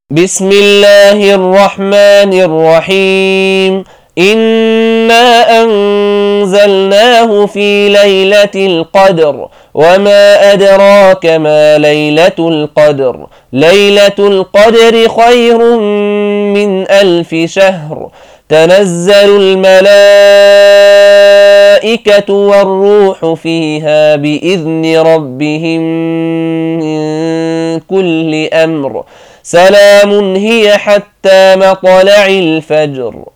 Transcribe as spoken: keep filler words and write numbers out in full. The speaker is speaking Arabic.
بسم الله الرحمن الرحيم. إنا أنزلناه في ليلة القدر وما أدراك ما ليلة القدر ليلة القدر خير من ألف شهر. تنزل الملائكة والروح فيها بإذن ربهم من كل أمر. سلام هي حتى مطلع الفجر.